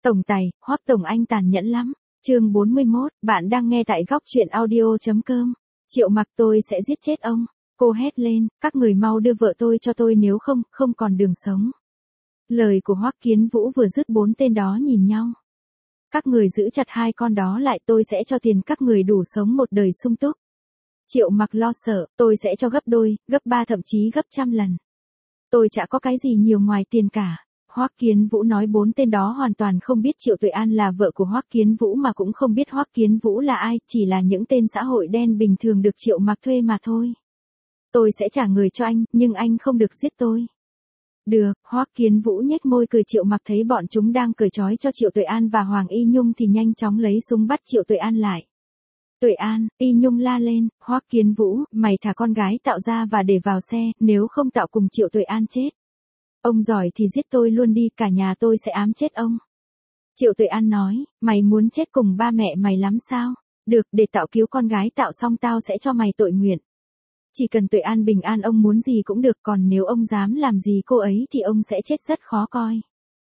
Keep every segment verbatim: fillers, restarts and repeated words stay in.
Tổng tài, Hoắc Tổng anh tàn nhẫn lắm. Chương bốn mươi mốt, bạn đang nghe tại góc truyện audio chấm com. Triệu Mặc, tôi sẽ giết chết ông. Cô hét lên, các người mau đưa vợ tôi cho tôi, nếu không, không còn đường sống. Lời của Hoắc Kiến Vũ vừa dứt, bốn tên đó nhìn nhau. Các người giữ chặt hai con đó lại, tôi sẽ cho tiền các người đủ sống một đời sung túc. Triệu Mặc lo sợ, tôi sẽ cho gấp đôi, gấp ba, thậm chí gấp trăm lần. Tôi chả có cái gì nhiều ngoài tiền cả. Hoắc Kiến Vũ nói. Bốn tên đó hoàn toàn không biết Triệu Tuệ An là vợ của Hoắc Kiến Vũ, mà cũng không biết Hoắc Kiến Vũ là ai, chỉ là những tên xã hội đen bình thường được Triệu Mặc thuê mà thôi. Tôi sẽ trả người cho anh, nhưng anh không được giết tôi. Được, Hoắc Kiến Vũ nhếch môi cười. Triệu Mặc thấy bọn chúng đang cởi trói cho Triệu Tuệ An và Hoàng Y Nhung thì nhanh chóng lấy súng bắt Triệu Tuệ An lại. Tuệ An, Y Nhung la lên, Hoắc Kiến Vũ, mày thả con gái Tạo ra và để vào xe, nếu không Tạo cùng Triệu Tuệ An chết. Ông giỏi thì giết tôi luôn đi, cả nhà tôi sẽ ám chết ông. Triệu Tuệ An nói, mày muốn chết cùng ba mẹ mày lắm sao? Được, để Tạo cứu con gái Tạo xong tao sẽ cho mày tội nguyện. Chỉ cần Tuệ An bình an ông muốn gì cũng được, còn nếu ông dám làm gì cô ấy thì ông sẽ chết rất khó coi.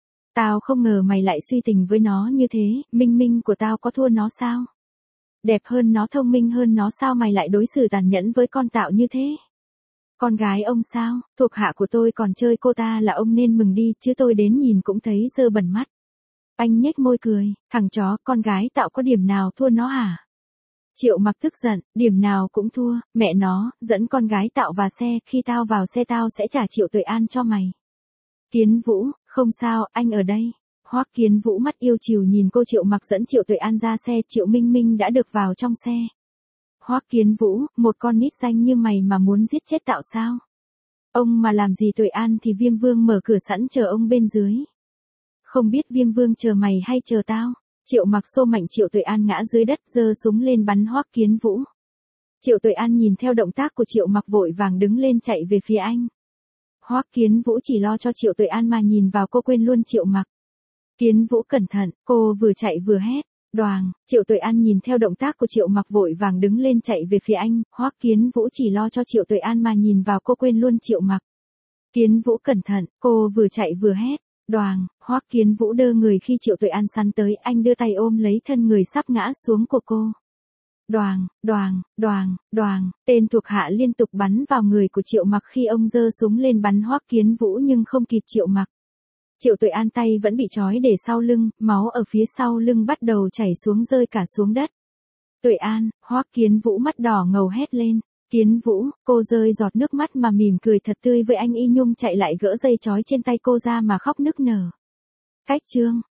Tao không ngờ mày lại suy tình với nó như thế, Minh Minh của tao có thua nó sao? Đẹp hơn nó, thông minh hơn nó, sao mày lại đối xử tàn nhẫn với con Tạo như thế? Con gái ông sao, thuộc hạ của tôi còn chơi cô ta là ông nên mừng đi, chứ tôi đến nhìn cũng thấy dơ bẩn mắt. Anh nhếch môi cười, thằng chó, con gái Tạo có điểm nào thua nó hả? Triệu Mặc tức giận, điểm nào cũng thua, mẹ nó, dẫn con gái Tạo vào xe, khi tao vào xe tao sẽ trả Triệu Tuệ An cho mày. Kiến Vũ, không sao, anh ở đây. Hoắc Kiến Vũ mắt yêu chiều nhìn cô. Triệu Mặc dẫn Triệu Tuệ An ra xe, Triệu Minh Minh đã được vào trong xe. Hoắc Kiến Vũ, một con nít danh như mày mà muốn giết chết Tạo sao? Ông mà làm gì Tuệ An thì Viêm Vương mở cửa sẵn chờ ông bên dưới. Không biết Viêm Vương chờ mày hay chờ tao? Triệu Mặc xô mạnh Triệu Tuệ An ngã dưới đất, giơ súng lên bắn Hoắc Kiến Vũ. Triệu Tuệ An nhìn theo động tác của Triệu Mặc vội vàng đứng lên chạy về phía anh. Hoắc Kiến Vũ chỉ lo cho Triệu Tuệ An mà nhìn vào cô quên luôn Triệu Mặc. Kiến Vũ cẩn thận, cô vừa chạy vừa hét. Đoàng, Triệu Tuệ An nhìn theo động tác của Triệu Mặc vội vàng đứng lên chạy về phía anh. Hoắc Kiến Vũ chỉ lo cho Triệu Tuệ An mà nhìn vào cô quên luôn Triệu Mặc. Kiến Vũ cẩn thận, cô vừa chạy vừa hét. Đoàng, Hoắc Kiến Vũ đơ người khi Triệu Tuệ An sắn tới, anh đưa tay ôm lấy thân người sắp ngã xuống của cô. Đoàng, đoàng, đoàng, đoàng, tên thuộc hạ liên tục bắn vào người của Triệu Mặc khi ông giơ súng lên bắn Hoắc Kiến Vũ nhưng không kịp Triệu Mặc. Triệu Tuệ An tay vẫn bị trói để sau lưng, máu ở phía sau lưng bắt đầu chảy xuống, rơi cả xuống đất. Tuệ An, Hoắc Kiến Vũ mắt đỏ ngầu hét lên. Kiến Vũ, cô rơi giọt nước mắt mà mỉm cười thật tươi với anh. Y Nhung chạy lại gỡ dây trói trên tay cô ra mà khóc nức nở. Cách chương